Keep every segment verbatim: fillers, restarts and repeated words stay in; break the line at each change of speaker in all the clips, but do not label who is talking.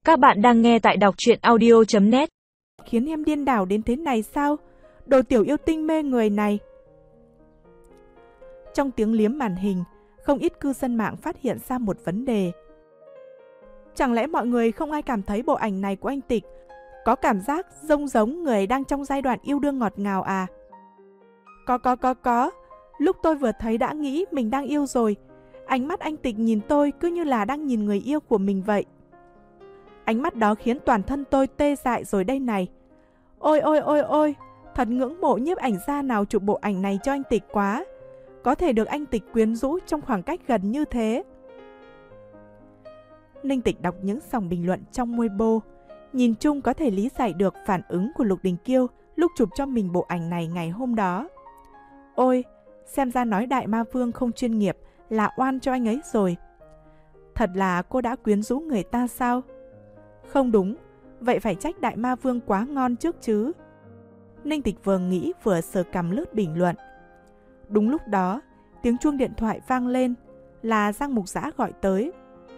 Các bạn đang nghe tại đọc truyện audio chấm net.
Khiến em điên đảo đến thế này sao? Đồ tiểu yêu tinh mê người này. Trong tiếng liếm màn hình, không ít cư dân mạng phát hiện ra một vấn đề. Chẳng lẽ mọi người không ai cảm thấy bộ ảnh này của anh Tịch có cảm giác giống giống người đang trong giai đoạn yêu đương ngọt ngào à? Có có có có, lúc tôi vừa thấy đã nghĩ mình đang yêu rồi. Ánh mắt anh Tịch nhìn tôi cứ như là đang nhìn người yêu của mình vậy. Ánh mắt đó khiến toàn thân tôi tê dại rồi đây này. Ôi ôi ôi ôi, thật ngưỡng mộ nhiếp ảnh gia nào chụp bộ ảnh này cho anh Tịch quá. Có thể được anh Tịch quyến rũ trong khoảng cách gần như thế. Ninh Tịch đọc những dòng bình luận trong Weibo, nhìn chung có thể lý giải được phản ứng của Lục Đình Kiêu lúc chụp cho mình bộ ảnh này ngày hôm đó. Ôi, xem ra nói Đại Ma Vương không chuyên nghiệp là oan cho anh ấy rồi. Thật là cô đã quyến rũ người ta sao? Không đúng, vậy phải trách Đại Ma Vương quá ngon trước chứ. Ninh Tịch vừa nghĩ vừa sờ cằm lướt bình luận. Đúng lúc đó, tiếng chuông điện thoại vang lên, là Giang Mục Dã gọi tới.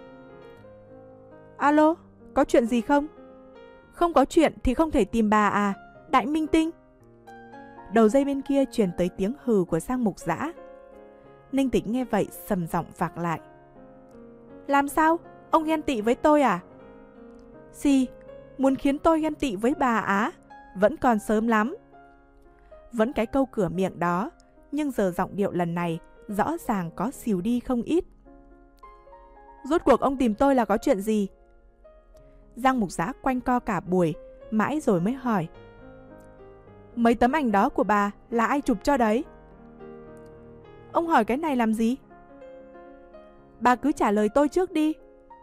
Alo, có chuyện gì không? Không có chuyện thì không thể tìm bà à, Đại Minh Tinh. Đầu dây bên kia truyền tới tiếng hừ của Giang Mục Dã. Ninh Tịch nghe vậy sầm giọng vạc lại. Làm sao? Ông ghen tị với tôi à? Gì? Muốn khiến tôi ghen tị với bà á? Vẫn còn sớm lắm. Vẫn cái câu cửa miệng đó, nhưng giờ giọng điệu lần này rõ ràng có xìu đi không ít. Rốt cuộc ông tìm tôi là có chuyện gì? Giang Mục Dã quanh co cả buổi, mãi rồi mới hỏi. Mấy tấm ảnh đó của bà là ai chụp cho đấy? Ông hỏi cái này làm gì? Bà cứ trả lời tôi trước đi.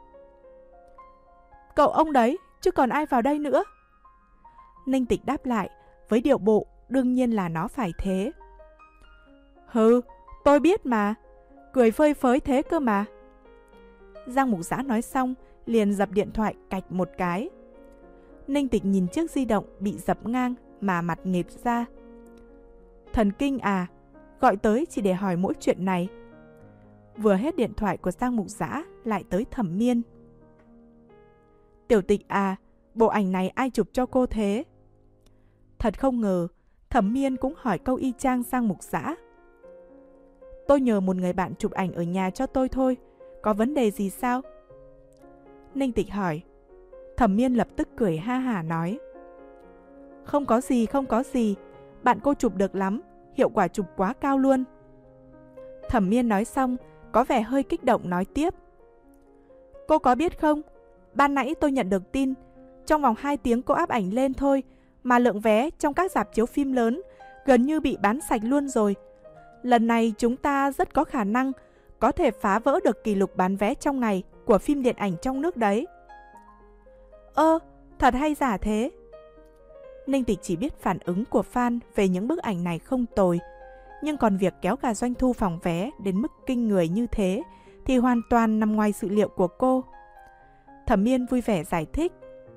Cậu ông đấy, chứ còn ai vào đây nữa? Ninh Tịch đáp lại, với điệu bộ, đương nhiên là nó phải thế. Hừ, tôi biết mà, cười phơi phới thế cơ mà. Giang Mục Dã nói xong, liền dập điện thoại cạch một cái. Ninh Tịch nhìn chiếc di động bị dập ngang mà mặt nghệt ra. Thần kinh à, gọi tới chỉ để hỏi mỗi chuyện này. Vừa hết điện thoại của Giang Mục Dã lại tới Thẩm Miên. Tiểu Tịch à, bộ ảnh này ai chụp cho cô thế? Thật không ngờ, Thẩm Miên cũng hỏi câu y chang Giang Mục Dã. Tôi nhờ một người bạn chụp ảnh ở nhà cho tôi thôi, có vấn đề gì sao? Ninh Tịch hỏi. Thẩm Miên lập tức cười ha hả nói. Không có gì, không có gì, bạn cô chụp được lắm, hiệu quả chụp quá cao luôn. Thẩm Miên nói xong, có vẻ hơi kích động nói tiếp. Cô có biết không, ban nãy tôi nhận được tin, trong vòng hai tiếng cô áp ảnh lên thôi, mà lượng vé trong các rạp chiếu phim lớn gần như bị bán sạch luôn rồi. Lần này chúng ta rất có khả năng có thể phá vỡ được kỷ lục bán vé trong ngày của phim điện ảnh trong nước đấy. Ơ, thật hay giả thế? Ninh Tịch chỉ biết phản ứng của fan về những bức ảnh này không tồi, nhưng còn việc kéo cả doanh thu phòng vé đến mức kinh người như thế thì hoàn toàn nằm ngoài dự liệu của cô. Thẩm Miên vui vẻ giải thích.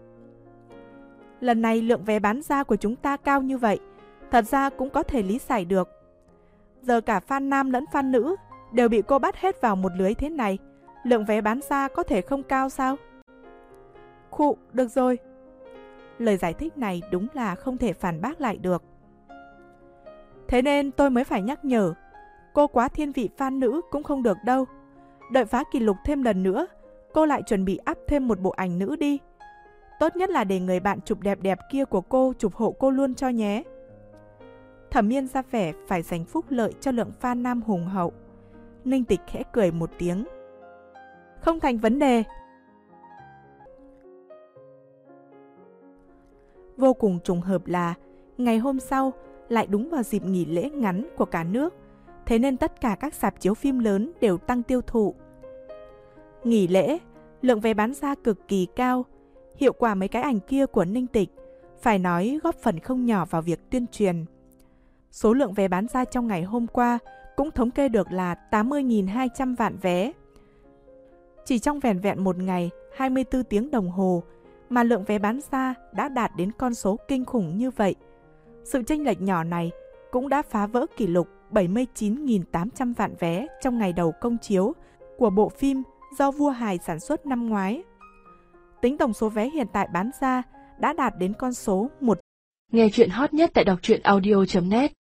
Lần này lượng vé bán ra của chúng ta cao như vậy, thật ra cũng có thể lý giải được. Giờ cả fan nam lẫn fan nữ đều bị cô bắt hết vào một lưới thế này, lượng vé bán ra có thể không cao sao? Khụ, được rồi. Lời giải thích này đúng là không thể phản bác lại được. Thế nên tôi mới phải nhắc nhở, cô quá thiên vị fan nữ cũng không được đâu. Đợi phá kỷ lục thêm lần nữa, cô lại chuẩn bị up thêm một bộ ảnh nữ đi. Tốt nhất là để người bạn chụp đẹp đẹp kia của cô chụp hộ cô luôn cho nhé. Thẩm Miên ra vẻ phải dành phúc lợi cho lượng fan nam hùng hậu. Ninh Tịch khẽ cười một tiếng. Không thành vấn đề. Vô cùng trùng hợp là ngày hôm sau lại đúng vào dịp nghỉ lễ ngắn của cả nước, thế nên tất cả các rạp chiếu phim lớn đều tăng tiêu thụ. Nghỉ lễ, lượng vé bán ra cực kỳ cao, hiệu quả mấy cái ảnh kia của Ninh Tịch phải nói góp phần không nhỏ vào việc tuyên truyền. Số lượng vé bán ra trong ngày hôm qua cũng thống kê được là tám mươi nghìn hai trăm vạn vé. Chỉ trong vẻn vẹn một ngày, hai mươi tư tiếng đồng hồ, mà lượng vé bán ra đã đạt đến con số kinh khủng như vậy. Sự chênh lệch nhỏ này cũng đã phá vỡ kỷ lục bảy mươi chín nghìn tám trăm vạn vé trong ngày đầu công chiếu của bộ phim do Vua Hài sản xuất năm ngoái. tính tổng số vé hiện tại bán ra đã đạt đến con số một.
Nghe chuyện hot nhất tại đọc truyện audio chấm net